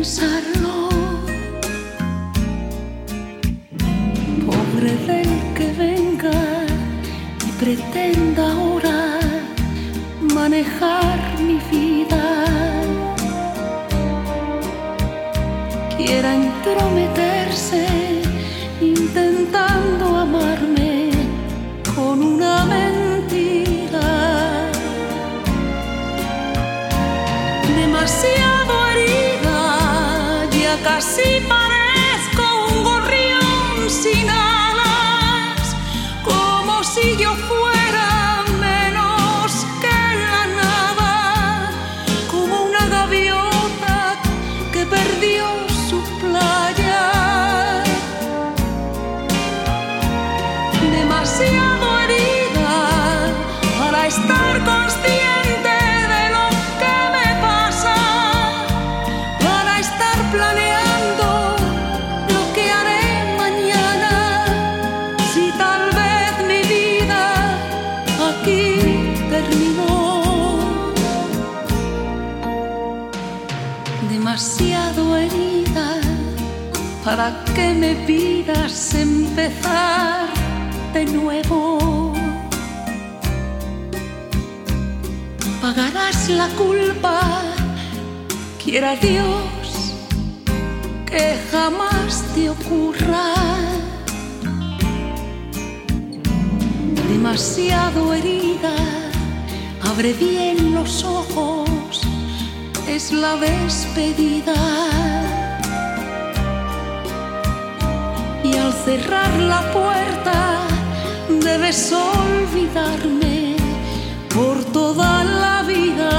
pensarlo. Pobre del que venga y pretenda ahora manejar mi vida, quiera entrometerse intentando amarme con una mentira. Demasiado herida, ya casi parezco un gorrión sin alas, como si yo fuera menos que la nada, como una gaviota que perdió su playa. Demasiado herida para estar consciente de lo que me pasa, para estar planeando lo que haré mañana, si tal vez mi vida aquí terminó. Demasiado herida para que me pidas empezar de nuevo. Pagarás la culpa, quiera Dios que jamás te ocurra. Demasiado herida, abre bien los ojos, es la despedida. Y al cerrar la puerta debes olvidarme por toda la vida.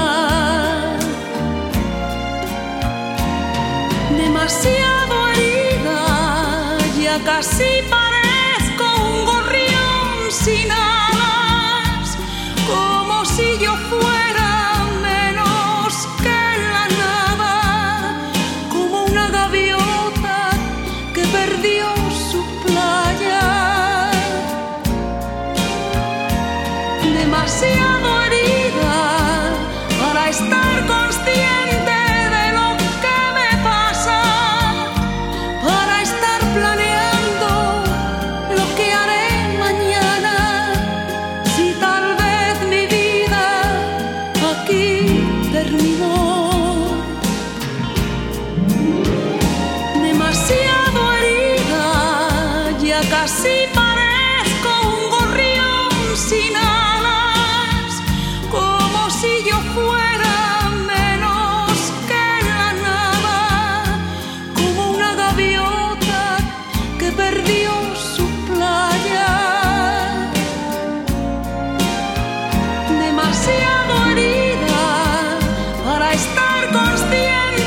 Demasiado herida, ya casi parezco un gorrión sin alas, como si yo fuera menos que la nada, como una gaviota que perdió su playa. Demasiado herida para estar consciente de lo que me pasa, para estar planeando lo que haré mañana, si tal vez mi vida aquí terminó. Demasiado herida, ya casi parezco un gorrión sin alas, como si yo fuera menos que la nada, como una gaviota que perdió su playa. Demasiado herida para estar consciente